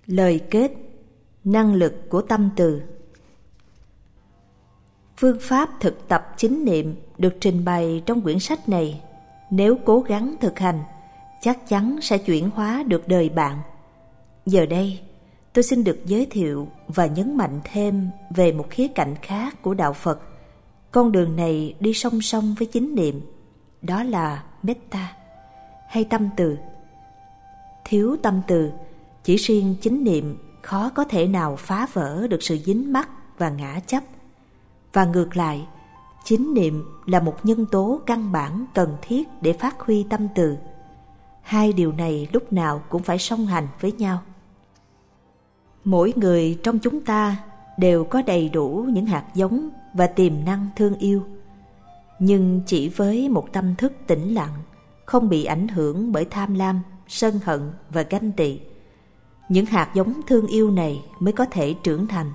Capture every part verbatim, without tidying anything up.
Lời kết: năng lực của tâm từ. Phương pháp thực tập chánh niệm được trình bày trong quyển sách này, nếu cố gắng thực hành, chắc chắn sẽ chuyển hóa được đời bạn. Giờ đây, tôi xin được giới thiệu và nhấn mạnh thêm về một khía cạnh khác của đạo Phật. Con đường này đi song song với chánh niệm, đó là metta hay tâm từ. Thiếu tâm từ, chỉ riêng chánh niệm khó có thể nào phá vỡ được sự dính mắc và ngã chấp. Và ngược lại, chánh niệm là một nhân tố căn bản cần thiết để phát huy tâm từ. Hai điều này lúc nào cũng phải song hành với nhau. Mỗi người trong chúng ta đều có đầy đủ những hạt giống và tiềm năng thương yêu. Nhưng chỉ với một tâm thức tĩnh lặng, không bị ảnh hưởng bởi tham lam, sân hận và ganh tị, những hạt giống thương yêu này mới có thể trưởng thành.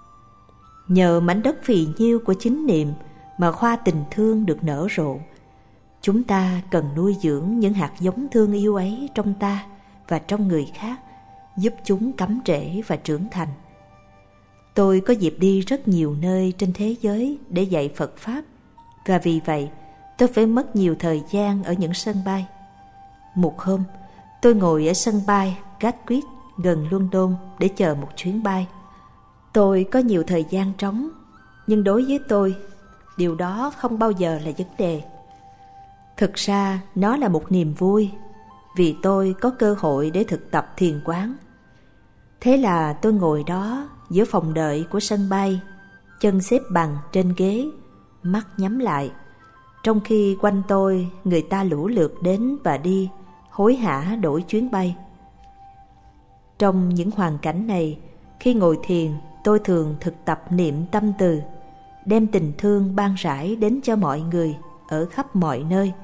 Nhờ mảnh đất phì nhiêu của chánh niệm mà hoa tình thương được nở rộ. Chúng ta cần nuôi dưỡng những hạt giống thương yêu ấy trong ta và trong người khác, giúp chúng cắm rễ và trưởng thành. Tôi có dịp đi rất nhiều nơi trên thế giới để dạy Phật Pháp, và vì vậy tôi phải mất nhiều thời gian ở những sân bay. Một hôm, tôi ngồi ở sân bay Gatwick gần London để chờ một chuyến bay. Tôi có nhiều thời gian trống, nhưng đối với tôi, điều đó không bao giờ là vấn đề. Thực ra nó là một niềm vui, vì tôi có cơ hội để thực tập thiền quán. Thế là tôi ngồi đó giữa phòng đợi của sân bay, chân xếp bằng trên ghế, mắt nhắm lại, trong khi quanh tôi người ta lũ lượt đến và đi, hối hả đổi chuyến bay. Trong những hoàn cảnh này, khi ngồi thiền, tôi thường thực tập niệm tâm từ, đem tình thương ban rải đến cho mọi người ở khắp mọi nơi.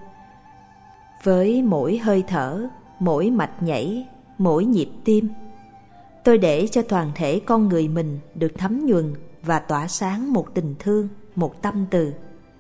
Với mỗi hơi thở, mỗi mạch nhảy, mỗi nhịp tim, tôi để cho toàn thể con người mình được thấm nhuần và tỏa sáng một tình thương, một tâm từ.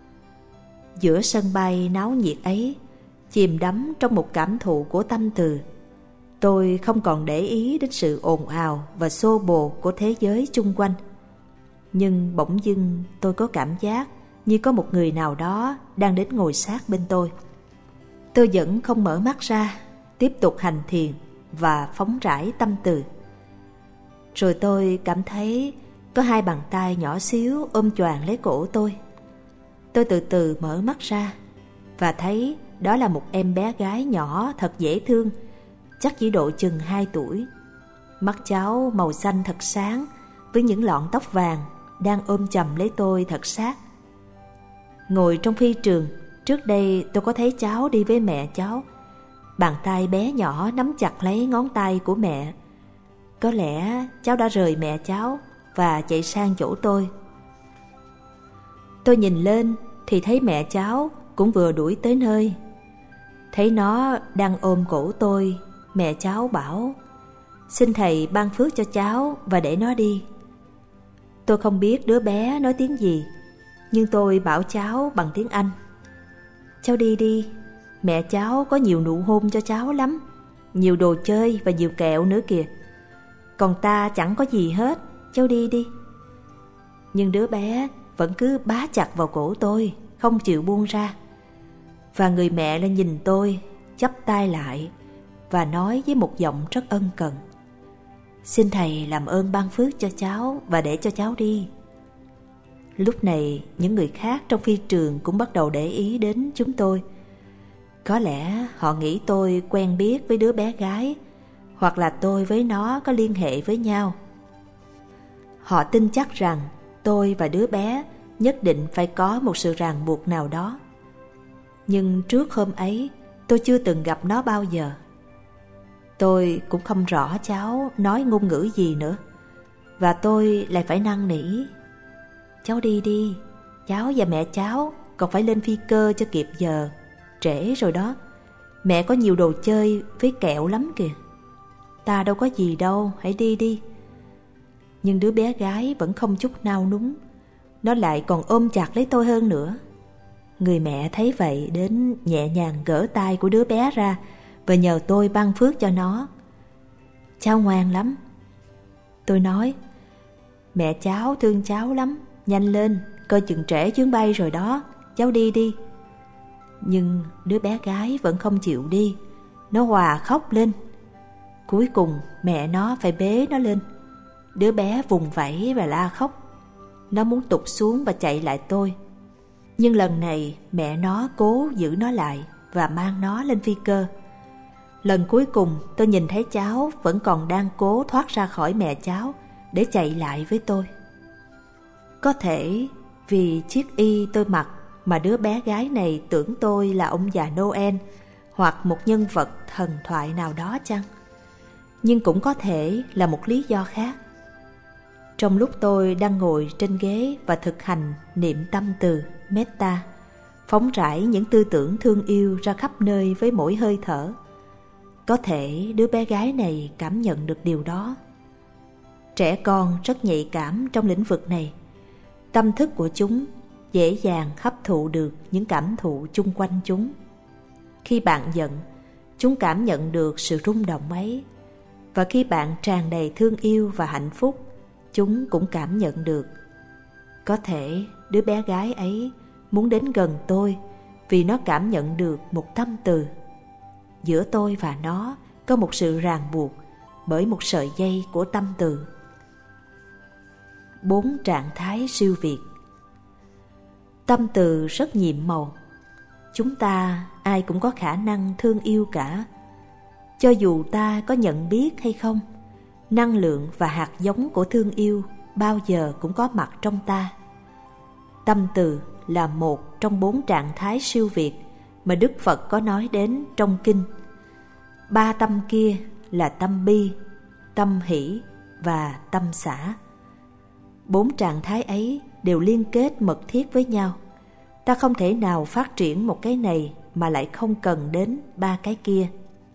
Giữa sân bay náo nhiệt ấy, chìm đắm trong một cảm thụ của tâm từ, tôi không còn để ý đến sự ồn ào và xô bồ của thế giới chung quanh. Nhưng bỗng dưng tôi có cảm giác như có một người nào đó đang đến ngồi sát bên tôi. Tôi vẫn không mở mắt ra, tiếp tục hành thiền và phóng rải tâm từ. Rồi tôi cảm thấy có hai bàn tay nhỏ xíu ôm choàng lấy cổ tôi. Tôi từ từ mở mắt ra và thấy đó là một em bé gái nhỏ thật dễ thương, chắc chỉ độ chừng hai tuổi. Mắt cháu màu xanh thật sáng, với những lọn tóc vàng, đang ôm chầm lấy tôi thật sát. Ngồi trong phi trường, trước đây tôi có thấy cháu đi với mẹ cháu. Bàn tay bé nhỏ nắm chặt lấy ngón tay của mẹ. Có lẽ cháu đã rời mẹ cháu và chạy sang chỗ tôi. Tôi nhìn lên thì thấy mẹ cháu cũng vừa đuổi tới nơi. Thấy nó đang ôm cổ tôi, mẹ cháu bảo: "Xin thầy ban phước cho cháu và để nó đi." Tôi không biết đứa bé nói tiếng gì, nhưng tôi bảo cháu bằng tiếng Anh: "Cháu đi đi, mẹ cháu có nhiều nụ hôn cho cháu lắm, nhiều đồ chơi và nhiều kẹo nữa kìa. Còn ta chẳng có gì hết, cháu đi đi." Nhưng đứa bé vẫn cứ bá chặt vào cổ tôi, không chịu buông ra. Và người mẹ lên nhìn tôi, chắp tay lại và nói với một giọng rất ân cần: "Xin thầy làm ơn ban phước cho cháu và để cho cháu đi." Lúc này những người khác trong phi trường cũng bắt đầu để ý đến chúng tôi. Có lẽ họ nghĩ tôi quen biết với đứa bé gái, hoặc là tôi với nó có liên hệ với nhau. Họ tin chắc rằng tôi và đứa bé nhất định phải có một sự ràng buộc nào đó. Nhưng trước hôm ấy, tôi chưa từng gặp nó bao giờ. Tôi cũng không rõ cháu nói ngôn ngữ gì nữa, và tôi lại phải năn nỉ: "Cháu đi đi, cháu và mẹ cháu còn phải lên phi cơ cho kịp giờ, trễ rồi đó. Mẹ có nhiều đồ chơi với kẹo lắm kìa. Ta đâu có gì đâu, hãy đi đi." Nhưng đứa bé gái vẫn không chút nao núng, nó lại còn ôm chặt lấy tôi hơn nữa. Người mẹ thấy vậy đến nhẹ nhàng gỡ tay của đứa bé ra và nhờ tôi ban phước cho nó. "Cháu ngoan lắm, Tôi nói: Mẹ cháu thương cháu lắm, nhanh lên, coi chừng trễ chuyến bay rồi đó, cháu đi đi. Nhưng đứa bé gái vẫn không chịu đi. Nó òa khóc lên. Cuối cùng mẹ nó phải bế nó lên. Đứa bé vùng vẫy và la khóc. Nó muốn tụt xuống và chạy lại tôi. Nhưng lần này mẹ nó cố giữ nó lại và mang nó lên phi cơ. Lần cuối cùng tôi nhìn thấy cháu vẫn còn đang cố thoát ra khỏi mẹ cháu để chạy lại với tôi. Có thể vì chiếc y tôi mặc mà đứa bé gái này tưởng tôi là ông già Noel hoặc một nhân vật thần thoại nào đó chăng? Nhưng cũng có thể là một lý do khác. Trong lúc tôi đang ngồi trên ghế và thực hành niệm tâm từ Metta, phóng rải những tư tưởng thương yêu ra khắp nơi với mỗi hơi thở, có thể đứa bé gái này cảm nhận được điều đó. Trẻ con rất nhạy cảm trong lĩnh vực này. Tâm thức của chúng dễ dàng hấp thụ được những cảm thụ chung quanh chúng. Khi bạn giận, chúng cảm nhận được sự rung động ấy. Và khi bạn tràn đầy thương yêu và hạnh phúc, chúng cũng cảm nhận được. Có thể đứa bé gái ấy muốn đến gần tôi vì nó cảm nhận được một tâm từ. Giữa tôi và nó có một sự ràng buộc bởi một sợi dây của tâm từ. Bốn trạng thái siêu việt. Tâm từ rất nhiệm màu. Chúng ta ai cũng có khả năng thương yêu cả. Cho dù ta có nhận biết hay không, năng lượng và hạt giống của thương yêu bao giờ cũng có mặt trong ta. Tâm từ là một trong bốn trạng thái siêu việt mà Đức Phật có nói đến trong kinh. Ba tâm kia là tâm bi, tâm hỷ và tâm xả. Bốn trạng thái ấy đều liên kết mật thiết với nhau. Ta không thể nào phát triển một cái này mà lại không cần đến ba cái kia.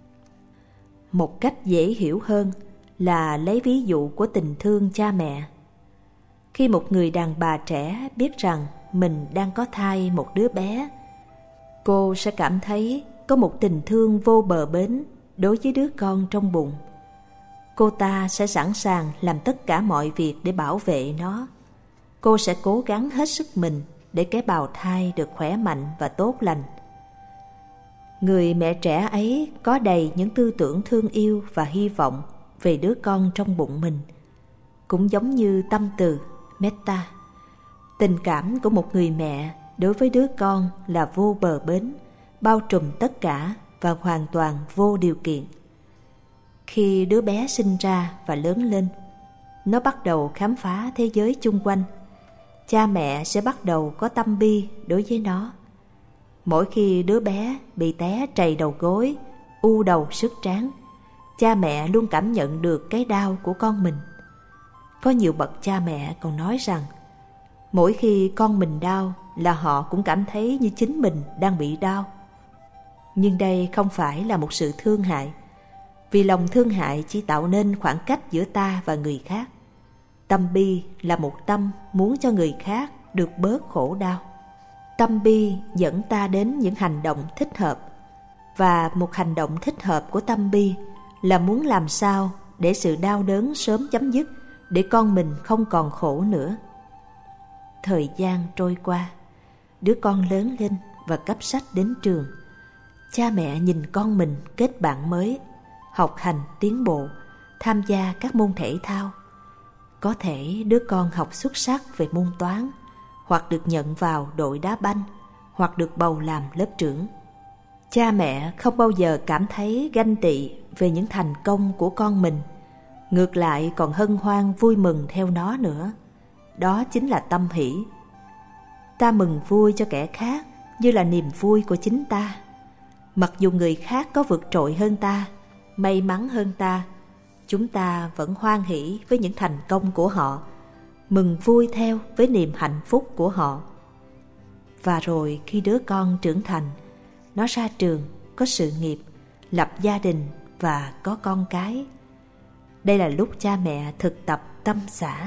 Một cách dễ hiểu hơn là lấy ví dụ của tình thương cha mẹ. Khi một người đàn bà trẻ biết rằng mình đang có thai một đứa bé, cô sẽ cảm thấy có một tình thương vô bờ bến đối với đứa con trong bụng. Cô ta sẽ sẵn sàng làm tất cả mọi việc để bảo vệ nó. Cô sẽ cố gắng hết sức mình để cái bào thai được khỏe mạnh và tốt lành. Người mẹ trẻ ấy có đầy những tư tưởng thương yêu và hy vọng về đứa con trong bụng mình. Cũng giống như tâm từ Metta, tình cảm của một người mẹ đối với đứa con là vô bờ bến, bao trùm tất cả và hoàn toàn vô điều kiện. Khi đứa bé sinh ra và lớn lên, nó bắt đầu khám phá thế giới chung quanh. Cha mẹ sẽ bắt đầu có tâm bi đối với nó. Mỗi khi đứa bé bị té trầy đầu gối, u đầu sức trán, cha mẹ luôn cảm nhận được cái đau của con mình. Có nhiều bậc cha mẹ còn nói rằng mỗi khi con mình đau là họ cũng cảm thấy như chính mình đang bị đau. Nhưng đây không phải là một sự thương hại, vì lòng thương hại chỉ tạo nên khoảng cách giữa ta và người khác. Tâm bi là một tâm muốn cho người khác được bớt khổ đau. Tâm bi dẫn ta đến những hành động thích hợp, và một hành động thích hợp của tâm bi là muốn làm sao để sự đau đớn sớm chấm dứt, để con mình không còn khổ nữa. Thời gian trôi qua, đứa con lớn lên và cấp sách đến trường. Cha mẹ nhìn con mình kết bạn mới, học hành tiến bộ, tham gia các môn thể thao. Có thể đứa con học xuất sắc về môn toán, hoặc được nhận vào đội đá banh, hoặc được bầu làm lớp trưởng. Cha mẹ không bao giờ cảm thấy ganh tị về những thành công của con mình, ngược lại còn hân hoan vui mừng theo nó nữa. Đó chính là tâm hỷ. Ta mừng vui cho kẻ khác như là niềm vui của chính ta. Mặc dù người khác có vượt trội hơn ta, may mắn hơn ta, chúng ta vẫn hoan hỷ với những thành công của họ, mừng vui theo với niềm hạnh phúc của họ. Và rồi khi đứa con trưởng thành, nó ra trường, có sự nghiệp, lập gia đình và có con cái. Đây là lúc cha mẹ thực tập tâm xả.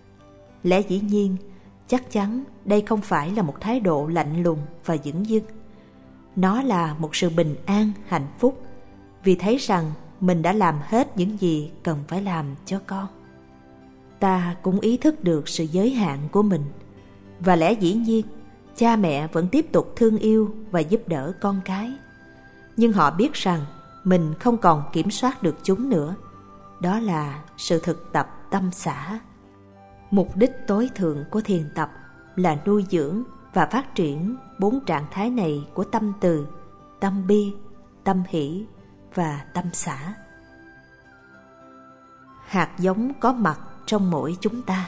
Lẽ dĩ nhiên, chắc chắn đây không phải là một thái độ lạnh lùng và dửng dưng. Nó là một sự bình an, hạnh phúc, vì thấy rằng mình đã làm hết những gì cần phải làm cho con. ta cũng ý thức được sự giới hạn của mình, và lẽ dĩ nhiên cha mẹ vẫn tiếp tục thương yêu và giúp đỡ con cái. Nhưng họ biết rằng mình không còn kiểm soát được chúng nữa. Đó là sự thực tập tâm xả. Mục đích tối thượng của thiền tập là nuôi dưỡng và phát triển bốn trạng thái này của tâm từ, tâm bi, tâm hỷ và tâm xả. Hạt giống có mặt trong mỗi chúng ta.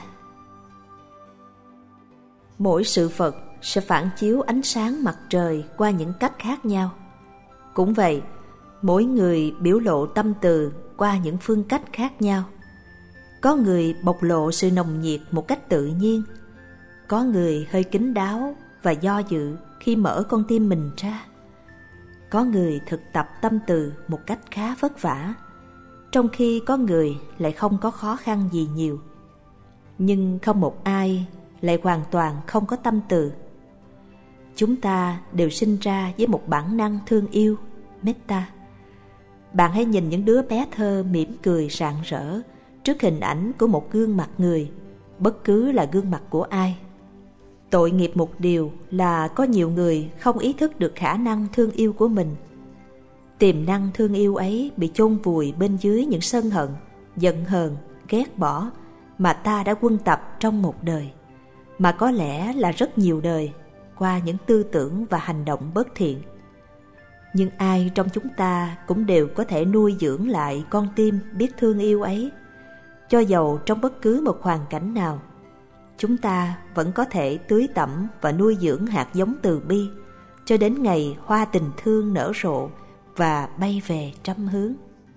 Mỗi sự vật sẽ phản chiếu ánh sáng mặt trời qua những cách khác nhau. Cũng vậy, mỗi người biểu lộ tâm từ qua những phương cách khác nhau. Có người bộc lộ sự nồng nhiệt một cách tự nhiên, có người hơi kín đáo và do dự khi mở con tim mình ra, có người thực tập tâm từ một cách khá vất vả, trong khi có người lại không có khó khăn gì nhiều. Nhưng không một ai lại hoàn toàn không có tâm từ. Chúng ta đều sinh ra với một bản năng thương yêu, metta. Bạn hãy nhìn những đứa bé thơ mỉm cười rạng rỡ trước hình ảnh của một gương mặt người, bất cứ là gương mặt của ai. Tội nghiệp một điều là có nhiều người không ý thức được khả năng thương yêu của mình. Tiềm năng thương yêu ấy bị chôn vùi bên dưới những sân hận, giận hờn, ghét bỏ mà ta đã quân tập trong một đời, mà có lẽ là rất nhiều đời, qua những tư tưởng và hành động bất thiện. Nhưng ai trong chúng ta cũng đều có thể nuôi dưỡng lại con tim biết thương yêu ấy. Cho dầu trong bất cứ một hoàn cảnh nào, chúng ta vẫn có thể tưới tẩm và nuôi dưỡng hạt giống từ bi cho đến ngày hoa tình thương nở rộ và bay về trăm hướng.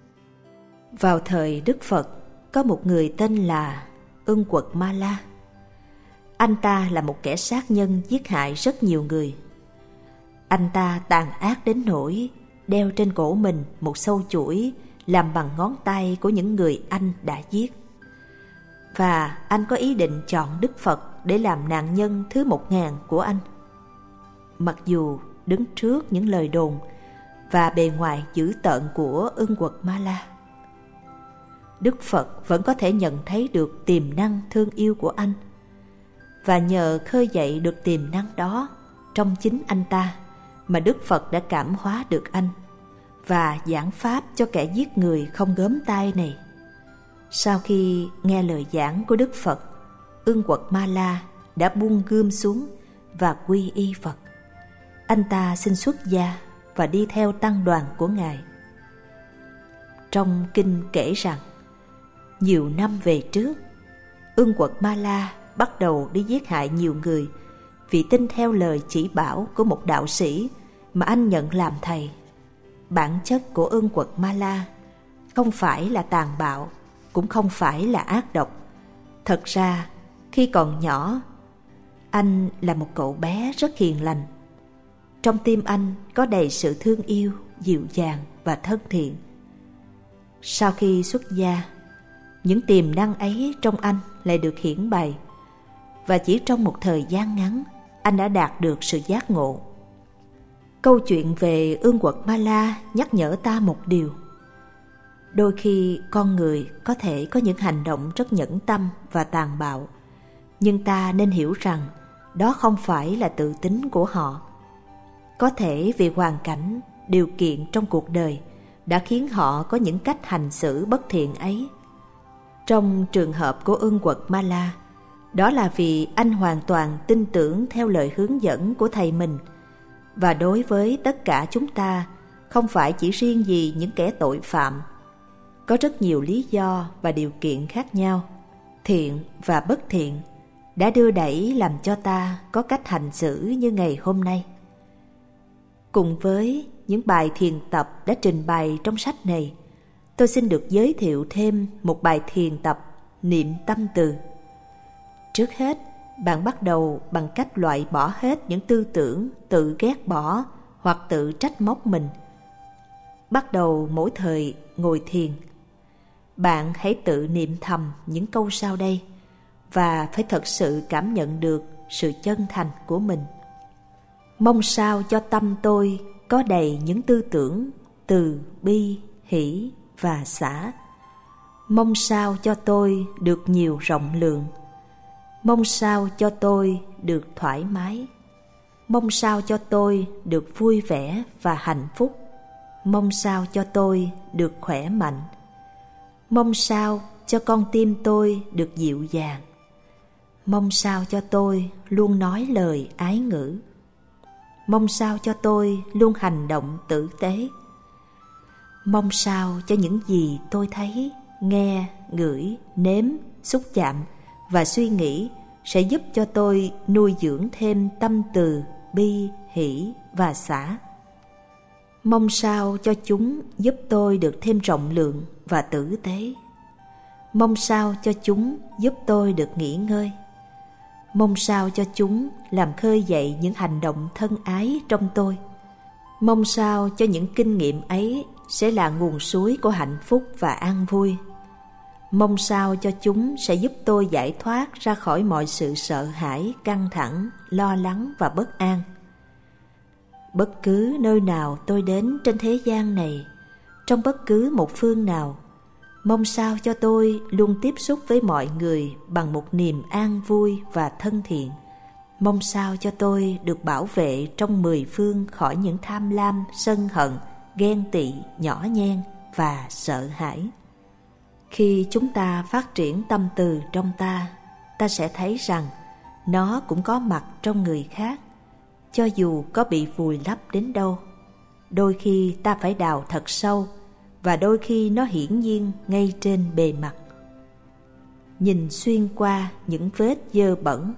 Vào thời Đức Phật, có một người tên là Ưng Quật Ma La. Anh ta là một kẻ sát nhân giết hại rất nhiều người. Anh ta tàn ác đến nỗi đeo trên cổ mình một sâu chuỗi làm bằng ngón tay của những người anh đã giết. Và anh có ý định chọn Đức Phật để làm nạn nhân thứ một ngàn của anh. Mặc dù đứng trước những lời đồn và bề ngoài dữ tợn của Ưng Quật Ma La, Đức Phật vẫn có thể nhận thấy được tiềm năng thương yêu của anh. Và nhờ khơi dậy được tiềm năng đó trong chính anh ta mà Đức Phật đã cảm hóa được anh và giảng pháp cho kẻ giết người không gớm tay này. Sau khi nghe lời giảng của Đức Phật, Ưng Quật Ma La đã buông gươm xuống và quy y Phật. Anh ta xin xuất gia và đi theo tăng đoàn của Ngài. Trong kinh kể rằng, nhiều năm về trước, Ưng Quật Ma La bắt đầu đi giết hại nhiều người vì tin theo lời chỉ bảo của một đạo sĩ mà anh nhận làm thầy. Bản chất của Ưng Quật Ma La không phải là tàn bạo, cũng không phải là ác độc. Thật ra, khi còn nhỏ, anh là một cậu bé rất hiền lành. Trong tim anh có đầy sự thương yêu, dịu dàng và thân thiện. Sau khi xuất gia, những tiềm năng ấy trong anh lại được hiển bày, và chỉ trong một thời gian ngắn, anh đã đạt được sự giác ngộ. Câu chuyện về Ưng Quật Ma La nhắc nhở ta một điều. Đôi khi con người có thể có những hành động rất nhẫn tâm và tàn bạo, nhưng ta nên hiểu rằng đó không phải là tự tính của họ. Có thể vì hoàn cảnh, điều kiện trong cuộc đời đã khiến họ có những cách hành xử bất thiện ấy. Trong trường hợp của Ưng Quật Ma La, đó là vì anh hoàn toàn tin tưởng theo lời hướng dẫn của thầy mình. Và đối với tất cả chúng ta, không phải chỉ riêng gì những kẻ tội phạm, có rất nhiều lý do và điều kiện khác nhau, thiện và bất thiện, đã đưa đẩy làm cho ta có cách hành xử như ngày hôm nay. Cùng với những bài thiền tập đã trình bày trong sách này, tôi xin được giới thiệu thêm một bài thiền tập niệm tâm từ. Trước hết, bạn bắt đầu bằng cách loại bỏ hết những tư tưởng tự ghét bỏ hoặc tự trách móc mình. Bắt đầu mỗi thời ngồi thiền, bạn hãy tự niệm thầm những câu sau đây và phải thật sự cảm nhận được sự chân thành của mình. Mong sao cho tâm tôi có đầy những tư tưởng từ bi, hỷ và xả. mong sao cho tôi được nhiều rộng lượng, mong sao cho tôi được thoải mái, mong sao cho tôi được vui vẻ và hạnh phúc, mong sao cho tôi được khỏe mạnh, mong sao cho con tim tôi được dịu dàng, mong sao cho tôi luôn nói lời ái ngữ, mong sao cho tôi luôn hành động tử tế, mong sao cho những gì tôi thấy, nghe, ngửi, nếm, xúc chạm và suy nghĩ sẽ giúp cho tôi nuôi dưỡng thêm tâm từ, bi, hỷ và xả. Mong sao cho chúng giúp tôi được thêm rộng lượng và tử tế. Mong sao cho chúng giúp tôi được nghỉ ngơi. Mong sao cho chúng làm khơi dậy những hành động thân ái trong tôi. Mong sao cho những kinh nghiệm ấy sẽ là nguồn suối của hạnh phúc và an vui. Mong sao cho chúng sẽ giúp tôi giải thoát ra khỏi mọi sự sợ hãi, căng thẳng, lo lắng và bất an. Bất cứ nơi nào tôi đến trên thế gian này, trong bất cứ một phương nào, mong sao cho tôi luôn tiếp xúc với mọi người bằng một niềm an vui và thân thiện. Mong sao cho tôi được bảo vệ trong mười phương khỏi những tham lam, sân hận, ghen tị, nhỏ nhen và sợ hãi. Khi chúng ta phát triển tâm từ trong ta, ta sẽ thấy rằng nó cũng có mặt trong người khác, cho dù có bị vùi lấp đến đâu. Đôi khi ta phải đào thật sâu, và đôi khi nó hiển nhiên ngay trên bề mặt. Nhìn xuyên qua những vết dơ bẩn.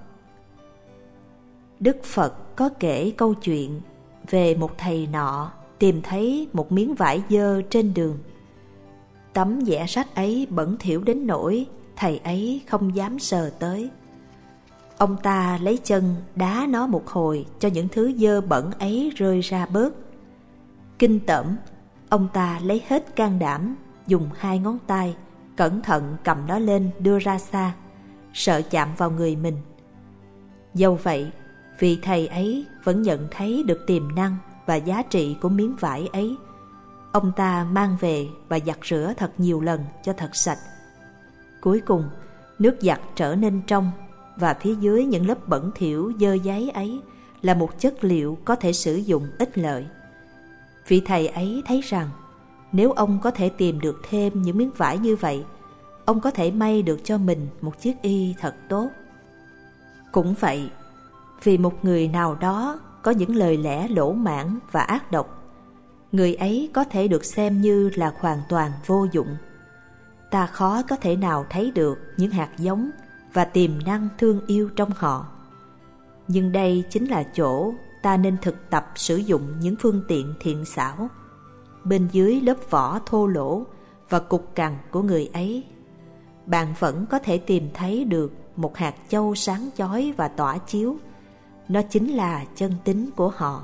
Đức Phật có kể câu chuyện về một thầy nọ tìm thấy một miếng vải dơ trên đường. Tấm vẽ sách ấy bẩn thỉu đến nỗi thầy ấy không dám sờ tới. Ông ta lấy chân đá nó một hồi cho những thứ dơ bẩn ấy rơi ra bớt. Kinh tởm, ông ta lấy hết can đảm, dùng hai ngón tay cẩn thận cầm nó lên đưa ra xa, sợ chạm vào người mình. Dẫu vậy, vị thầy ấy vẫn nhận thấy được tiềm năng và giá trị của miếng vải ấy. Ông ta mang về và giặt rửa thật nhiều lần cho thật sạch. Cuối cùng, nước giặt trở nên trong, và phía dưới những lớp bẩn thỉu dơ dáy ấy là một chất liệu có thể sử dụng ích lợi. Vị thầy ấy thấy rằng nếu ông có thể tìm được thêm những miếng vải như vậy, ông có thể may được cho mình một chiếc y thật tốt. Cũng vậy, vì một người nào đó có những lời lẽ lỗ mãng và ác độc, người ấy có thể được xem như là hoàn toàn vô dụng. Ta khó có thể nào thấy được những hạt giống và tiềm năng thương yêu trong họ. Nhưng đây chính là chỗ ta nên thực tập sử dụng những phương tiện thiện xảo. Bên dưới lớp vỏ thô lỗ và cục cằn của người ấy, bạn vẫn có thể tìm thấy được một hạt châu sáng chói và tỏa chiếu. Nó chính là chân tính của họ.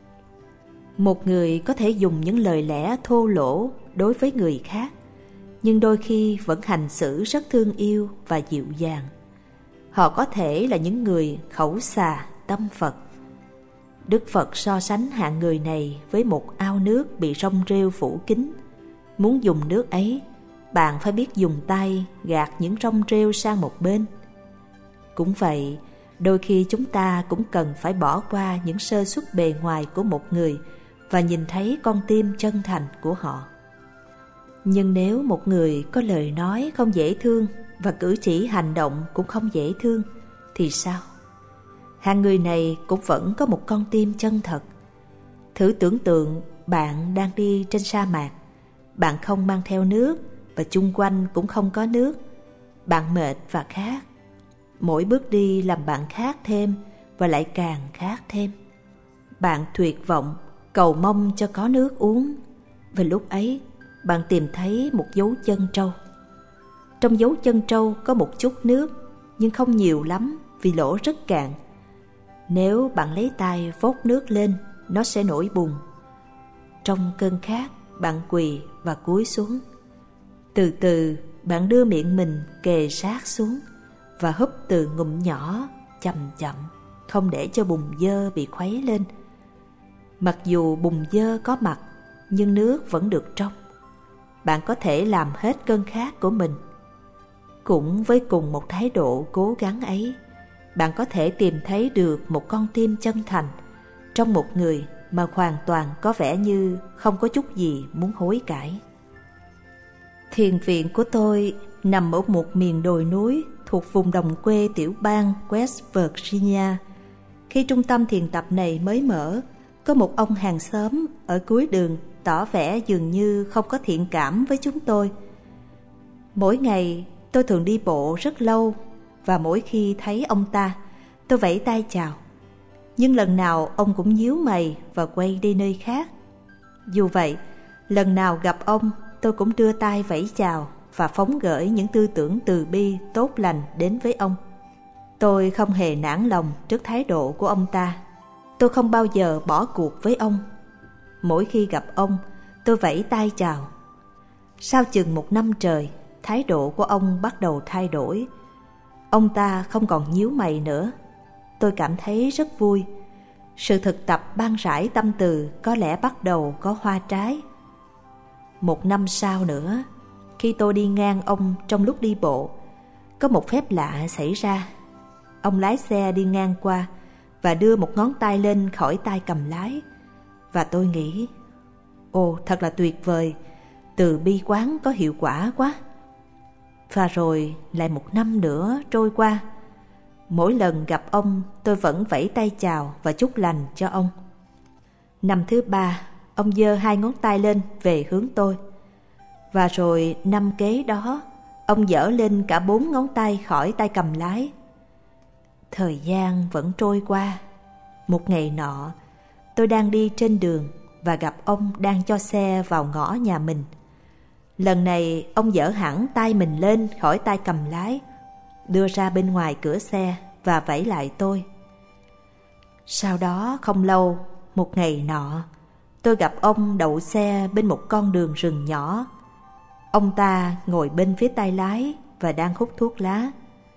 Một người có thể dùng những lời lẽ thô lỗ đối với người khác, nhưng đôi khi vẫn hành xử rất thương yêu và dịu dàng. Họ có thể là những người khẩu xà tâm Phật. Đức Phật so sánh hạng người này với một ao nước bị rong rêu phủ kín. Muốn dùng nước ấy, bạn phải biết dùng tay gạt những rong rêu sang một bên. Cũng vậy, đôi khi chúng ta cũng cần phải bỏ qua những sơ suất bề ngoài của một người và nhìn thấy con tim chân thành của họ. Nhưng nếu một người có lời nói không dễ thương và cử chỉ hành động cũng không dễ thương, thì sao? Hạng người này cũng vẫn có một con tim chân thật. Thử tưởng tượng bạn đang đi trên sa mạc, bạn không mang theo nước và chung quanh cũng không có nước. Bạn mệt và khát. Mỗi bước đi làm bạn khát thêm và lại càng khát thêm. Bạn tuyệt vọng, cầu mong cho có nước uống. Và lúc ấy, bạn tìm thấy một dấu chân trâu. Trong dấu chân trâu có một chút nước, nhưng không nhiều lắm vì lỗ rất cạn. Nếu bạn lấy tay vốc nước lên, nó sẽ nổi bùng. Trong cơn khát, bạn quỳ và cúi xuống. Từ từ, bạn đưa miệng mình kề sát xuống và húp từ ngụm nhỏ, chậm chậm, không để cho bùn dơ bị khuấy lên. Mặc dù bùn dơ có mặt, nhưng nước vẫn được trong. bạn có thể làm hết cơn khát của mình. Cũng với cùng một thái độ cố gắng ấy, bạn có thể tìm thấy được một con tim chân thành trong một người mà hoàn toàn có vẻ như không có chút gì muốn hối cải. Thiền viện của tôi nằm ở một miền đồi núi thuộc vùng đồng quê tiểu bang West Virginia. Khi trung tâm thiền tập này mới mở, có một ông hàng xóm ở cuối đường tỏ vẻ dường như không có thiện cảm với chúng tôi. Mỗi ngày tôi thường đi bộ rất lâu, và mỗi khi thấy ông ta, tôi vẫy tay chào. Nhưng lần nào ông cũng nhíu mày và quay đi nơi khác. Dù vậy, lần nào gặp ông, tôi cũng đưa tay vẫy chào và phóng gởi những tư tưởng từ bi tốt lành đến với ông. Tôi không hề nản lòng trước thái độ của ông ta. Tôi không bao giờ bỏ cuộc với ông. Mỗi khi gặp ông, tôi vẫy tay chào. Sau chừng một năm trời, thái độ của ông bắt đầu thay đổi. Ông ta không còn nhíu mày nữa. Tôi cảm thấy rất vui. Sự thực tập ban rãi tâm từ có lẽ bắt đầu có hoa trái. Một năm sau nữa, khi tôi đi ngang ông trong lúc đi bộ, có một phép lạ xảy ra. Ông lái xe đi ngang qua và đưa một ngón tay lên khỏi tay cầm lái. Và tôi nghĩ, ồ, thật là tuyệt vời, từ bi quán có hiệu quả quá. Và rồi lại một năm nữa trôi qua. Mỗi lần gặp ông, tôi vẫn vẫy tay chào và chúc lành cho ông. Năm thứ ba, ông giơ hai ngón tay lên về hướng tôi. Và rồi năm kế đó, ông giở lên cả bốn ngón tay khỏi tay cầm lái. Thời gian vẫn trôi qua. Một ngày nọ, tôi đang đi trên đường và gặp ông đang cho xe vào ngõ nhà mình. Lần này ông giở hẳn tay mình lên khỏi tay cầm lái, đưa ra bên ngoài cửa xe và vẫy lại tôi. Sau đó không lâu, một ngày nọ, tôi gặp ông đậu xe bên một con đường rừng nhỏ. Ông ta ngồi bên phía tay lái và đang hút thuốc lá.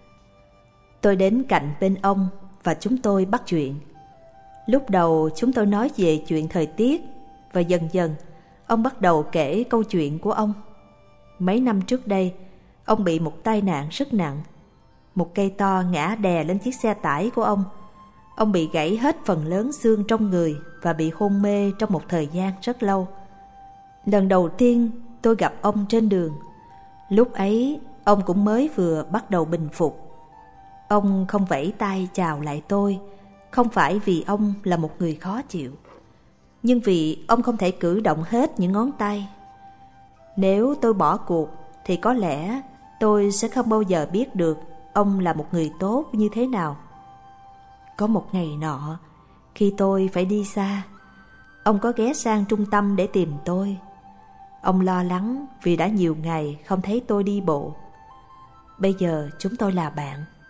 Tôi đến cạnh bên ông và chúng tôi bắt chuyện. Lúc đầu chúng tôi nói về chuyện thời tiết, và dần dần ông bắt đầu kể câu chuyện của ông. Mấy năm trước đây, ông bị một tai nạn rất nặng. Một cây to ngã đè lên chiếc xe tải của ông. Ông bị gãy hết phần lớn xương trong người và bị hôn mê trong một thời gian rất lâu. Lần đầu tiên tôi gặp ông trên đường. Lúc ấy, ông cũng mới vừa bắt đầu bình phục. Ông không vẫy tay chào lại tôi, không phải vì ông là một người khó chịu, nhưng vì ông không thể cử động hết những ngón tay. Nếu tôi bỏ cuộc thì có lẽ tôi sẽ không bao giờ biết được ông là một người tốt như thế nào. Có một ngày nọ, khi tôi phải đi xa, ông có ghé sang trung tâm để tìm tôi. Ông lo lắng vì đã nhiều ngày không thấy tôi đi bộ. Bây giờ chúng tôi là bạn.